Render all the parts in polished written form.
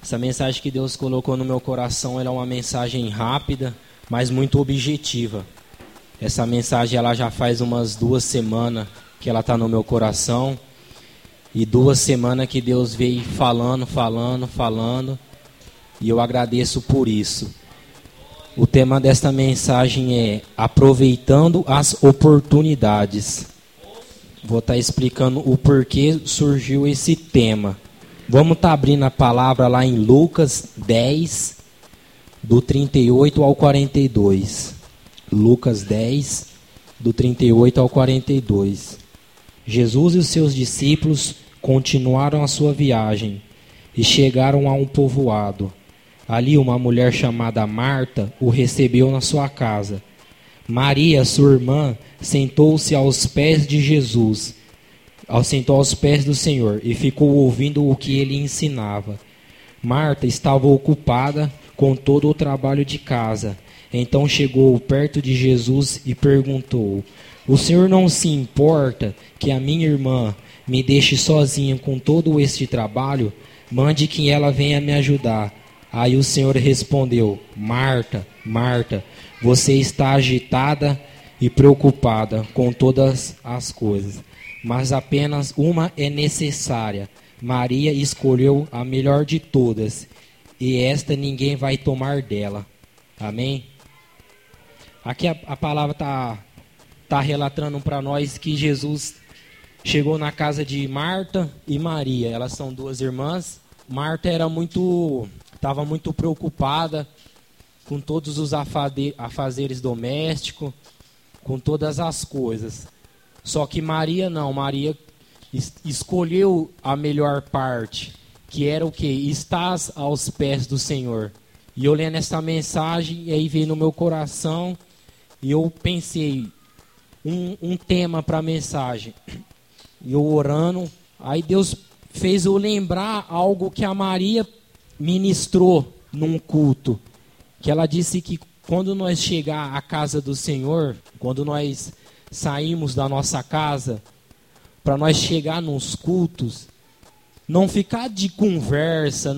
Essa mensagem que Deus colocou no meu coração, ela é uma mensagem rápida, mas muito objetiva. Essa mensagem ela já faz umas 2 semanas que ela está no meu coração. E 2 semanas que Deus veio falando. E eu agradeço por isso. O tema desta mensagem é aproveitando as oportunidades. Vou estar explicando o porquê surgiu esse tema. Vamos estar abrindo a palavra lá em Lucas 10, do 38 ao 42. Lucas 10, do 38 ao 42. Jesus e os seus discípulos continuaram a sua viagem e chegaram a um povoado. Ali uma mulher chamada Marta o recebeu na sua casa. Maria, sua irmã, sentou-se aos pés de Jesus. Sentou aos pés do Senhor e ficou ouvindo o que ele ensinava. Marta estava ocupada com todo o trabalho de casa. Então chegou perto de Jesus e perguntou: o Senhor não se importa que a minha irmã me deixe sozinha com todo este trabalho? Mande que ela venha me ajudar. Aí o Senhor respondeu: Marta, Marta, você está agitada e preocupada com todas as coisas, mas apenas uma é necessária. Maria escolheu a melhor de todas, e esta ninguém vai tomar dela. Amém? Aqui a palavra está relatando para nós que Jesus chegou na casa de Marta e Maria. Elas são 2 irmãs. Marta estava muito preocupada com todos os afazeres domésticos, com todas as coisas. Só que Maria não. Maria escolheu a melhor parte, que era o quê? Estás aos pés do Senhor. E eu lendo essa mensagem, e aí veio no meu coração, e eu pensei um tema para a mensagem. E eu orando, aí Deus fez eu lembrar algo que a Maria ministrou num culto. Que ela disse que quando nós chegar à casa do Senhor, quando nós saímos da nossa casa, para nós chegar nos cultos, não ficar de conversa,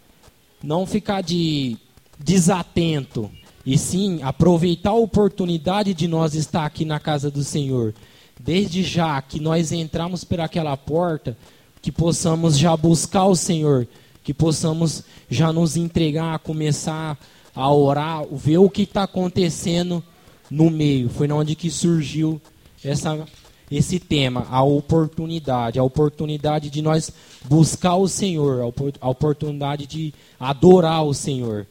não ficar de desatento, e sim aproveitar a oportunidade de nós estar aqui na casa do Senhor. Desde já que nós entramos por aquela porta, que possamos já buscar o Senhor, que possamos já nos entregar, começar a orar, ver o que está acontecendo no meio. Foi onde que surgiu esse tema, a oportunidade de nós buscar o Senhor, a oportunidade de adorar o Senhor.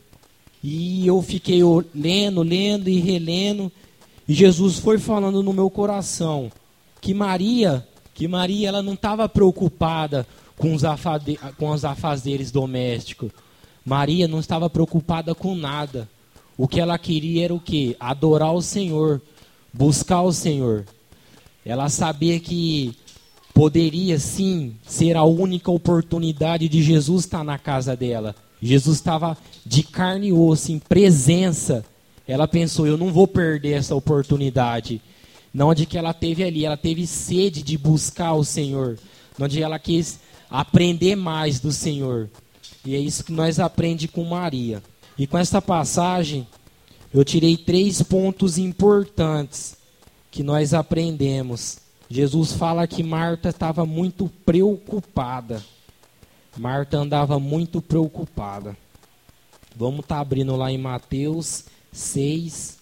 E eu fiquei lendo e relendo, e Jesus foi falando no meu coração que Maria ela não estava preocupada com os afazeres domésticos. Maria não estava preocupada com nada. O que ela queria era o quê? Adorar o Senhor, buscar o Senhor. Ela sabia que poderia sim ser a única oportunidade de Jesus estar na casa dela. Jesus estava de carne e osso, em presença. Ela pensou: eu não vou perder essa oportunidade. Onde que ela teve ali? Ela teve sede de buscar o Senhor. Onde ela quis aprender mais do Senhor. E é isso que nós aprendemos com Maria. E com essa passagem, eu tirei 3 pontos importantes que nós aprendemos. Jesus fala que Marta estava muito preocupada. Marta andava muito preocupada. Vamos estar abrindo lá em Mateus 6,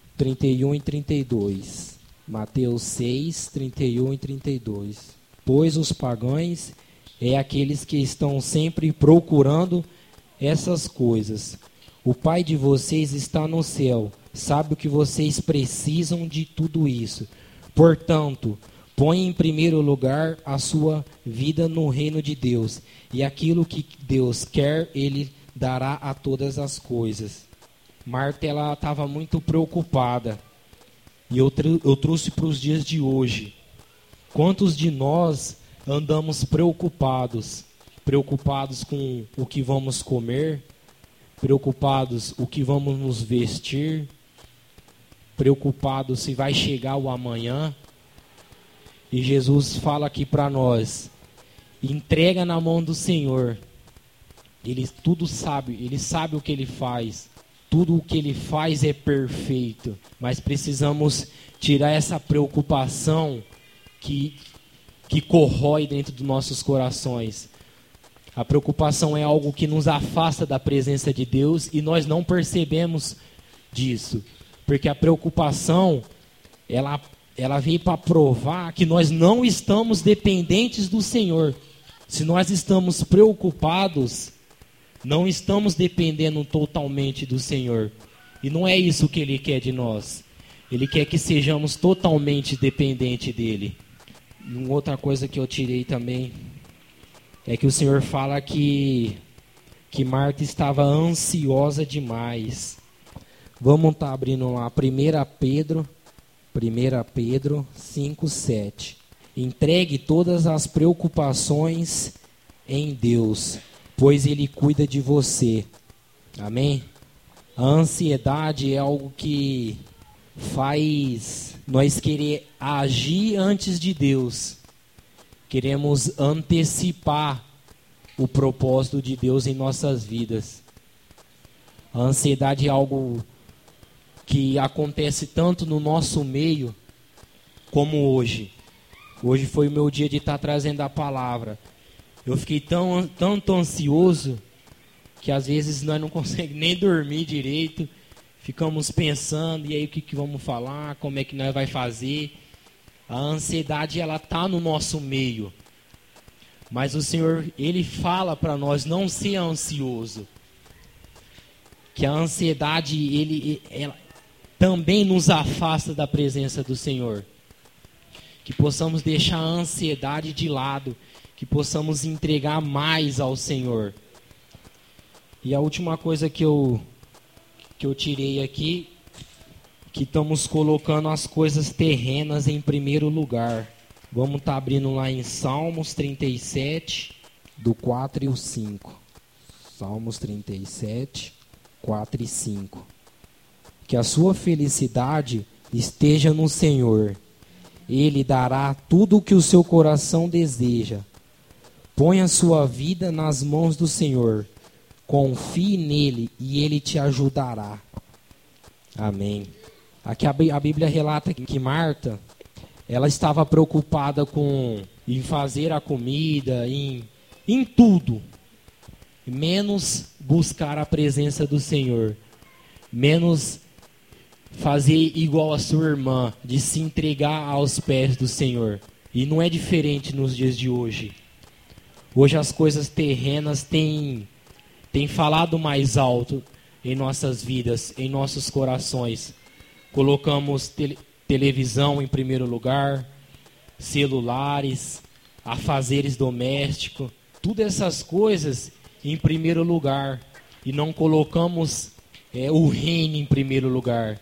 31 e 32. Mateus 6, 31 e 32. Pois os pagãos aqueles que estão sempre procurando essas coisas. O Pai de vocês está no céu, sabe o que vocês precisam de tudo isso. Portanto, põe em primeiro lugar a sua vida no reino de Deus, e aquilo que Deus quer, Ele dará a todas as coisas. Marta, ela estava muito preocupada, e eu trouxe para os dias de hoje. Quantos de nós andamos preocupados com o que vamos comer, preocupados o que vamos nos vestir, preocupados se vai chegar o amanhã? E Jesus fala aqui para nós: entrega na mão do Senhor, Ele tudo sabe, ele sabe o que ele faz. Tudo o que ele faz é perfeito. Mas precisamos tirar essa preocupação que corrói dentro dos nossos corações. A preocupação é algo que nos afasta da presença de Deus e nós não percebemos disso. Porque a preocupação, ela veio para provar que nós não estamos dependentes do Senhor. Se nós estamos preocupados, não estamos dependendo totalmente do Senhor. E não é isso que Ele quer de nós. Ele quer que sejamos totalmente dependentes dEle. Uma outra coisa que eu tirei também é que o Senhor fala que Marta estava ansiosa demais. Vamos estar abrindo lá 1 Pedro 5:7. Entregue todas as preocupações em Deus, pois Ele cuida de você. Amém? A ansiedade é algo que faz nós querer agir antes de Deus. Queremos antecipar o propósito de Deus em nossas vidas. A ansiedade é algo que acontece tanto no nosso meio como hoje. Hoje foi o meu dia de estar trazendo a palavra. Eu fiquei tanto ansioso que às vezes nós não conseguimos nem dormir direito. Ficamos pensando, e aí o que vamos falar, como é que nós vai fazer. A ansiedade, ela está no nosso meio. Mas o Senhor, Ele fala para nós não ser ansioso. Que a ansiedade, ela também nos afasta da presença do Senhor. Que possamos deixar a ansiedade de lado. Que possamos entregar mais ao Senhor. E a última coisa que eu tirei aqui, que estamos colocando as coisas terrenas em primeiro lugar. Vamos estar abrindo lá em Salmos 37, do 4 e o 5. Salmos 37, 4 e 5. Que a sua felicidade esteja no Senhor. Ele dará tudo o que o seu coração deseja. Põe a sua vida nas mãos do Senhor. Confie nele e ele te ajudará. Amém. Aqui a Bíblia relata que Marta, ela estava preocupada em fazer a comida, em tudo. Menos buscar a presença do Senhor. Menos fazer igual a sua irmã, de se entregar aos pés do Senhor. E não é diferente nos dias de hoje. Hoje as coisas terrenas têm falado mais alto em nossas vidas, em nossos corações. Colocamos televisão em primeiro lugar, celulares, afazeres domésticos, tudo essas coisas em primeiro lugar. E não colocamos o reino em primeiro lugar.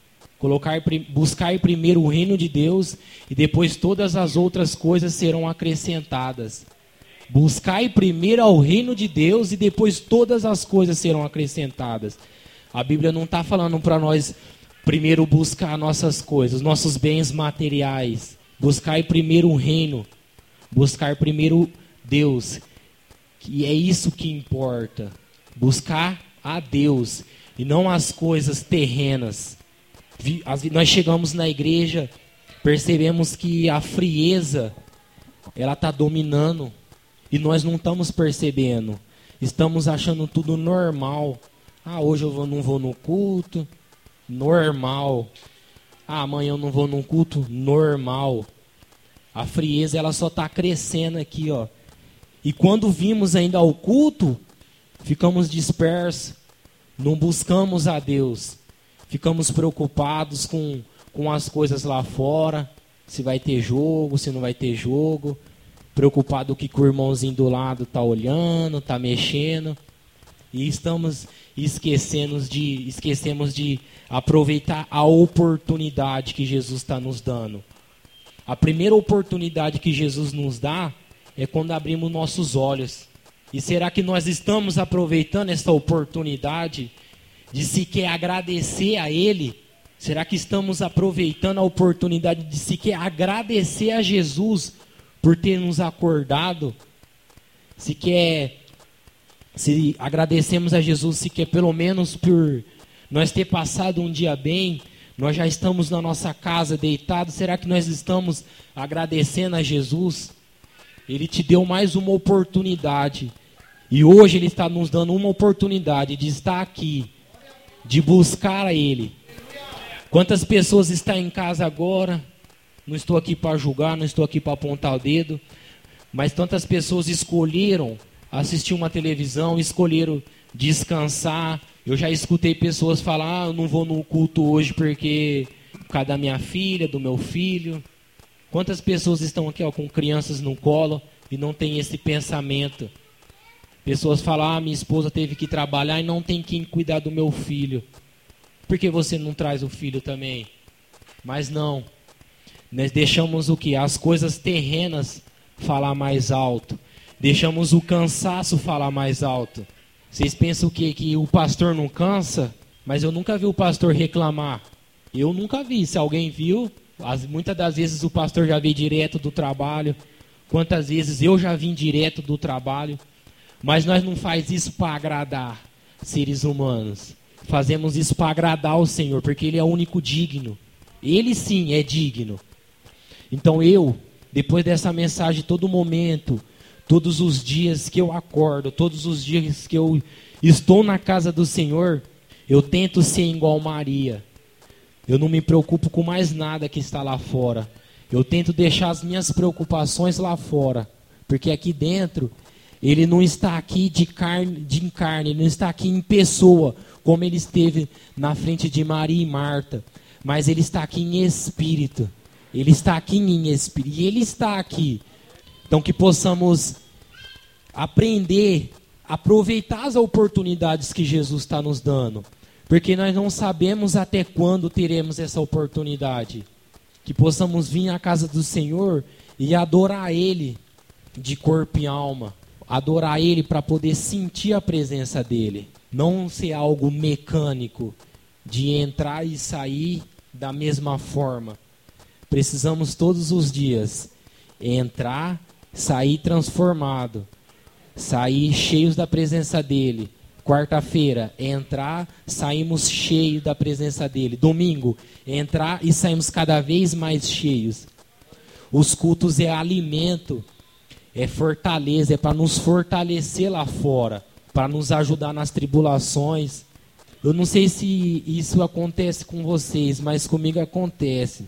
Buscar primeiro o reino de Deus e depois todas as outras coisas serão acrescentadas. Buscai primeiro ao reino de Deus e depois todas as coisas serão acrescentadas. A Bíblia não está falando para nós primeiro buscar nossas coisas, nossos bens materiais. Buscai primeiro o reino. Buscar primeiro Deus. E é isso que importa. Buscar a Deus e não as coisas terrenas. Nós chegamos na igreja, percebemos que a frieza ela está dominando. E nós não estamos percebendo. Estamos achando tudo normal. Hoje eu não vou no culto. Normal. Amanhã eu não vou no culto. Normal. A frieza ela só está crescendo aqui, ó. E quando vimos ainda ao culto, ficamos dispersos. Não buscamos a Deus. Ficamos preocupados com as coisas lá fora. Se vai ter jogo, se não vai ter jogo. Preocupado que o irmãozinho do lado está olhando, está mexendo. E esquecemos de aproveitar a oportunidade que Jesus está nos dando. A primeira oportunidade que Jesus nos dá é quando abrimos nossos olhos. E será que nós estamos aproveitando essa oportunidade de sequer agradecer a Ele? Será que estamos aproveitando a oportunidade de sequer agradecer a Jesus por ter nos acordado? Sequer Se agradecemos a Jesus, se quer pelo menos por nós ter passado um dia bem, nós já estamos na nossa casa deitados, será que nós estamos agradecendo a Jesus? Ele te deu mais uma oportunidade, e hoje Ele está nos dando uma oportunidade de estar aqui, de buscar a Ele. Quantas pessoas estão em casa agora? Não estou aqui para julgar, não estou aqui para apontar o dedo, mas tantas pessoas escolheram assistir uma televisão, escolheram descansar. Eu já escutei pessoas falar, eu não vou no culto hoje porque por causa da minha filha, do meu filho. Quantas pessoas estão aqui com crianças no colo e não tem esse pensamento? Pessoas falam, minha esposa teve que trabalhar e não tem quem cuidar do meu filho. Por que você não traz o filho também? Mas não. Nós deixamos o quê? As coisas terrenas falar mais alto. Deixamos o cansaço falar mais alto. Vocês pensam o quê? Que o pastor não cansa? Mas eu nunca vi o pastor reclamar. Eu nunca vi. Se alguém viu, muitas das vezes o pastor já veio direto do trabalho. Quantas vezes eu já vim direto do trabalho. Mas nós não faz isso para agradar seres humanos. Fazemos isso para agradar o Senhor, porque Ele é o único digno. Ele sim é digno. Então eu, depois dessa mensagem, todo momento, todos os dias que eu acordo, todos os dias que eu estou na casa do Senhor, eu tento ser igual Maria. Eu não me preocupo com mais nada que está lá fora. Eu tento deixar as minhas preocupações lá fora, porque aqui dentro, Ele não está aqui de carne, Ele não está aqui em pessoa, como Ele esteve na frente de Maria e Marta, mas Ele está aqui em espírito. Ele está aqui em espírito, e Ele está aqui. Então que possamos aprender, aproveitar as oportunidades que Jesus está nos dando, porque nós não sabemos até quando teremos essa oportunidade. Que possamos vir à casa do Senhor e adorar Ele de corpo e alma. Adorar Ele para poder sentir a presença dEle. Não ser algo mecânico, de entrar e sair da mesma forma. Precisamos todos os dias entrar, sair transformado. Sair cheios da presença dEle. Quarta-feira, entrar, saímos cheios da presença dEle. Domingo, entrar e saímos cada vez mais cheios. Os cultos é alimento, é fortaleza, é para nos fortalecer lá fora, para nos ajudar nas tribulações. Eu não sei se isso acontece com vocês, mas comigo acontece.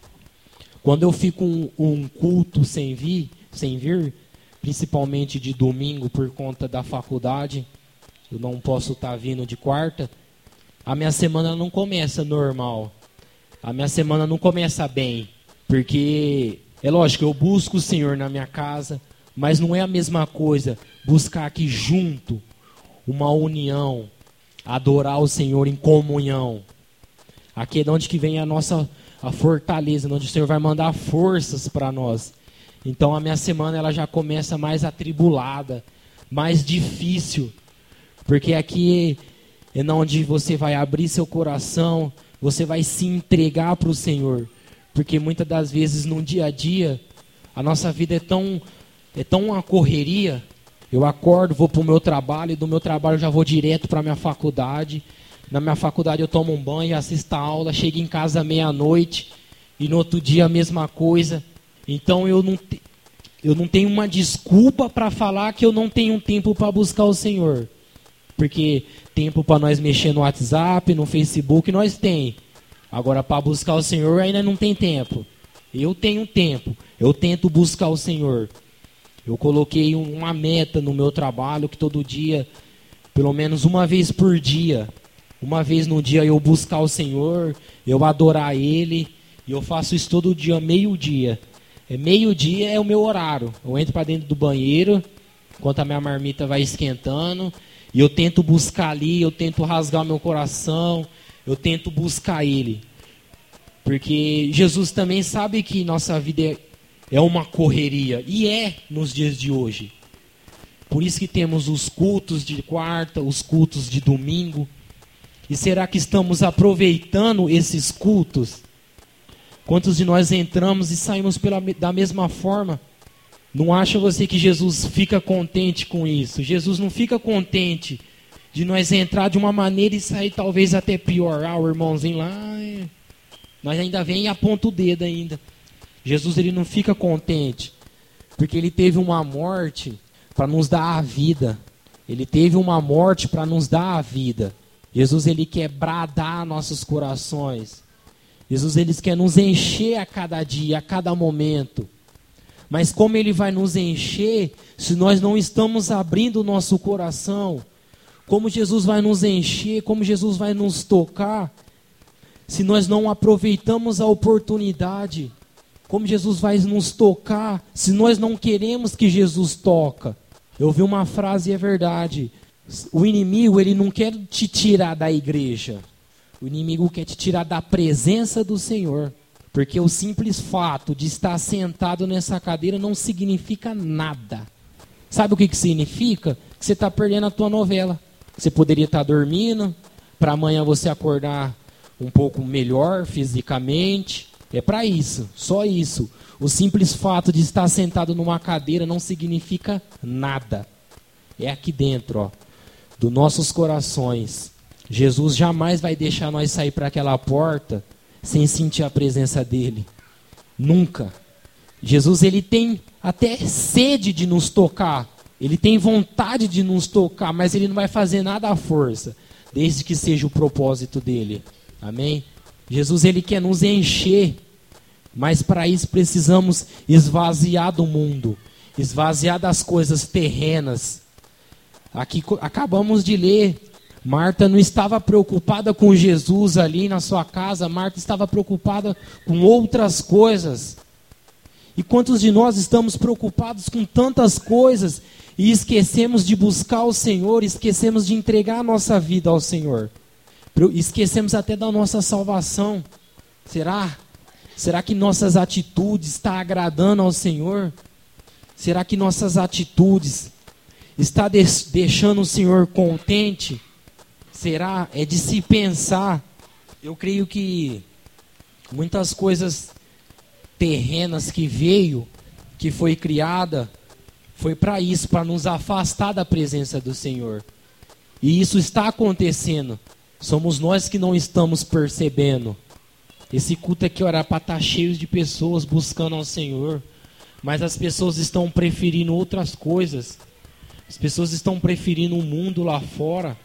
Quando eu fico um culto sem vir, principalmente de domingo por conta da faculdade, eu não posso estar vindo de quarta, a minha semana não começa normal. A minha semana não começa bem, porque é lógico, eu busco o Senhor na minha casa, mas não é a mesma coisa buscar aqui junto uma união, adorar o Senhor em comunhão. Aqui é de onde que vem a fortaleza, de onde o Senhor vai mandar forças para nós. Então a minha semana ela já começa mais atribulada, mais difícil, porque aqui é onde você vai abrir seu coração, você vai se entregar para o Senhor, porque muitas das vezes no dia a dia a nossa vida é tão uma correria. Eu acordo, vou para o meu trabalho, e do meu trabalho eu já vou direto para a minha faculdade. Na minha faculdade eu tomo um banho, assisto a aula, chego em casa meia-noite, e no outro dia a mesma coisa. Então eu não tenho uma desculpa para falar que eu não tenho tempo para buscar o Senhor. Porque tempo para nós mexer no WhatsApp, no Facebook, nós tem. Agora para buscar o Senhor ainda não tem tempo. Eu tenho tempo, eu tento buscar o Senhor. Eu coloquei uma meta no meu trabalho que todo dia, pelo menos uma vez por dia, uma vez no dia eu buscar o Senhor, eu adorar Ele, e eu faço isso todo dia, meio-dia. Meio-dia é o meu horário. Eu entro para dentro do banheiro, enquanto a minha marmita vai esquentando, e eu tento buscar ali, eu tento rasgar o meu coração, eu tento buscar Ele. Porque Jesus também sabe que nossa vida é uma correria, e é nos dias de hoje. Por isso que temos os cultos de quarta, os cultos de domingo. E será que estamos aproveitando esses cultos? Quantos de nós entramos e saímos da mesma forma? Não acha você que Jesus fica contente com isso? Jesus não fica contente de nós entrar de uma maneira e sair talvez até pior. Ah, o irmãozinho lá, nós ainda vem e aponta o dedo ainda. Jesus, ele não fica contente, porque ele teve uma morte para nos dar a vida. Ele teve uma morte para nos dar a vida. Jesus, ele quer bradar nossos corações. Jesus, ele quer nos encher a cada dia, a cada momento. Mas como ele vai nos encher se nós não estamos abrindo o nosso coração? Como Jesus vai nos encher, como Jesus vai nos tocar, se nós não aproveitamos a oportunidade? Como Jesus vai nos tocar, se nós não queremos que Jesus toca? Eu ouvi uma frase e é verdade. O inimigo, ele não quer te tirar da igreja. O inimigo quer te tirar da presença do Senhor. Porque o simples fato de estar sentado nessa cadeira não significa nada. Sabe o que significa? Que você está perdendo a tua novela. Você poderia estar dormindo, para amanhã você acordar um pouco melhor fisicamente. É para isso, só isso. O simples fato de estar sentado numa cadeira não significa nada. É aqui dentro, ó, dos nossos corações. Jesus jamais vai deixar nós sair para aquela porta sem sentir a presença dele. Nunca. Jesus, ele tem até sede de nos tocar. Ele tem vontade de nos tocar, mas ele não vai fazer nada à força, desde que seja o propósito dele. Amém? Jesus, ele quer nos encher, mas para isso precisamos esvaziar do mundo, esvaziar das coisas terrenas. Aqui acabamos de ler, Marta não estava preocupada com Jesus ali na sua casa, Marta estava preocupada com outras coisas. E quantos de nós estamos preocupados com tantas coisas e esquecemos de buscar o Senhor, esquecemos de entregar a nossa vida ao Senhor? Esquecemos até da nossa salvação. Será? Será que nossas atitudes estão agradando ao Senhor? Será que nossas atitudes estão deixando o Senhor contente? Será? É de se pensar. Eu creio que muitas coisas terrenas que veio, que foi criada, foi para isso, para nos afastar da presença do Senhor. E isso está acontecendo. Somos nós que não estamos percebendo. Esse culto aqui era para estar cheio de pessoas buscando ao Senhor, mas as pessoas estão preferindo outras coisas. As pessoas estão preferindo o mundo lá fora.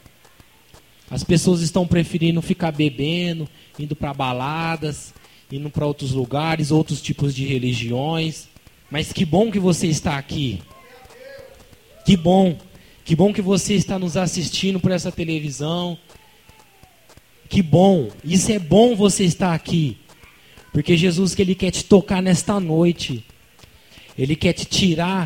As pessoas estão preferindo ficar bebendo, indo para baladas, indo para outros lugares, outros tipos de religiões. Mas que bom que você está aqui. Que bom que você está nos assistindo por essa televisão. Que bom, isso é bom você estar aqui. Porque Jesus, que ele quer te tocar nesta noite. Ele quer te tirar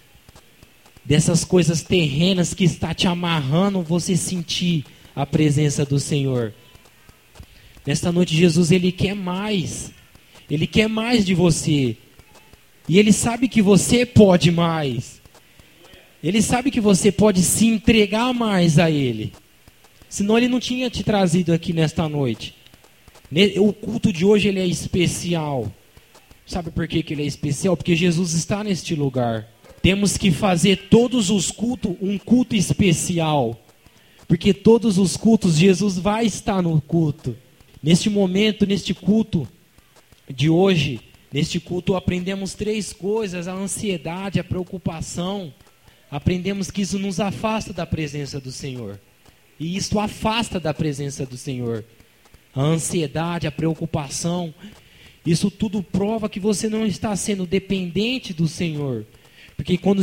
dessas coisas terrenas que está te amarrando você sentir a presença do Senhor. Nesta noite, Jesus, ele quer mais. Ele quer mais de você. E ele sabe que você pode mais. Ele sabe que você pode se entregar mais a ele. Senão ele não tinha te trazido aqui nesta noite. O culto de hoje ele é especial. Sabe por que ele é especial? Porque Jesus está neste lugar. Temos que fazer todos os cultos um culto especial. Porque todos os cultos, Jesus vai estar no culto. Neste momento, neste culto de hoje, neste culto aprendemos 3 coisas: a ansiedade, a preocupação. Aprendemos que isso nos afasta da presença do Senhor. E isso afasta da presença do Senhor. A ansiedade, a preocupação, isso tudo prova que você não está sendo dependente do Senhor. Porque quando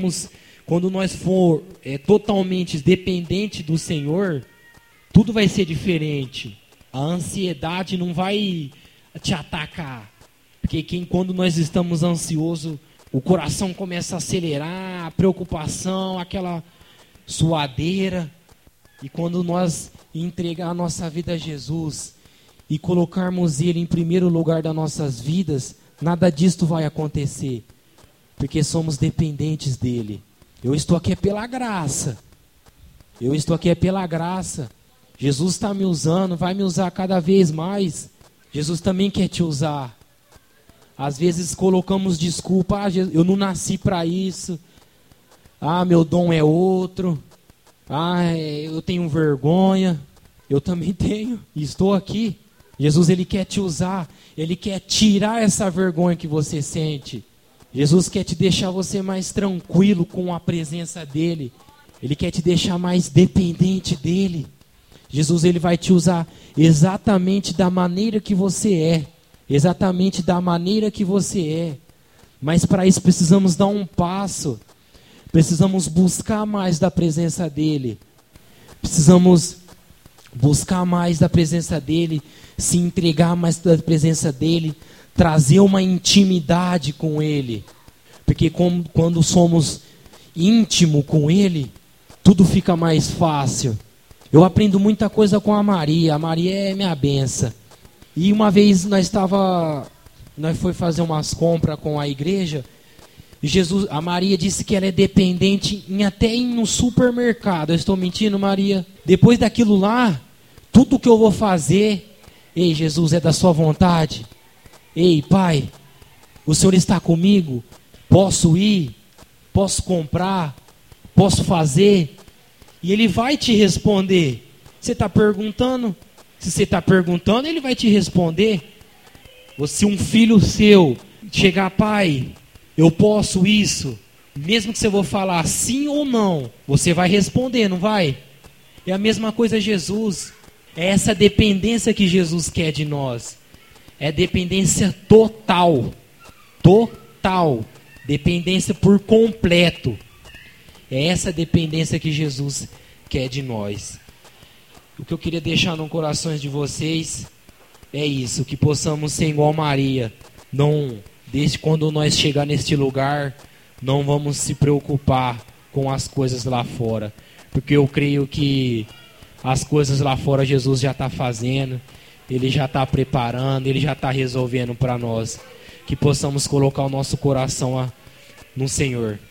nós for totalmente dependente do Senhor, tudo vai ser diferente. A ansiedade não vai te atacar. Porque quando nós estamos ansiosos, o coração começa a acelerar, a preocupação, aquela suadeira. E quando nós entregar a nossa vida a Jesus e colocarmos Ele em primeiro lugar das nossas vidas, nada disto vai acontecer. Porque somos dependentes dEle. Eu estou aqui pela graça. Eu estou aqui pela graça. Jesus está me usando, vai me usar cada vez mais. Jesus também quer te usar. Às vezes colocamos desculpa, eu não nasci para isso. Meu dom é outro. Eu tenho vergonha. Eu também tenho. E estou aqui. Jesus, Ele quer te usar. Ele quer tirar essa vergonha que você sente. Jesus quer te deixar você mais tranquilo com a presença dEle. Ele quer te deixar mais dependente dEle. Jesus, Ele vai te usar exatamente da maneira que você é. Exatamente da maneira que você é. Mas para isso precisamos dar um passo. Precisamos buscar mais da presença dEle. Precisamos buscar mais da presença dEle. Se entregar mais da presença dEle. Trazer uma intimidade com Ele. Porque quando somos íntimos com Ele, tudo fica mais fácil. Eu aprendo muita coisa com a Maria. A Maria é minha benção. E uma vez nós foi fazer umas compras com a igreja. E a Maria disse que ela é dependente até ir no supermercado. Eu estou mentindo, Maria? Depois daquilo lá, tudo que eu vou fazer, ei, Jesus, é da sua vontade? Ei, Pai, o Senhor está comigo? Posso ir? Posso comprar? Posso fazer? E Ele vai te responder. Você está perguntando? Se você está perguntando, Ele vai te responder. Se um filho seu chegar, pai, eu posso isso? Mesmo que você for falar sim ou não, você vai responder, não vai? É a mesma coisa Jesus. É essa dependência que Jesus quer de nós. É dependência total. Total. Dependência por completo. É essa dependência que Jesus quer de nós. O que eu queria deixar no coração de vocês é isso, que possamos ser igual Maria. Desde quando nós chegar neste lugar, não vamos se preocupar com as coisas lá fora. Porque eu creio que as coisas lá fora Jesus já está fazendo, Ele já está preparando, Ele já está resolvendo para nós. Que possamos colocar o nosso coração no Senhor.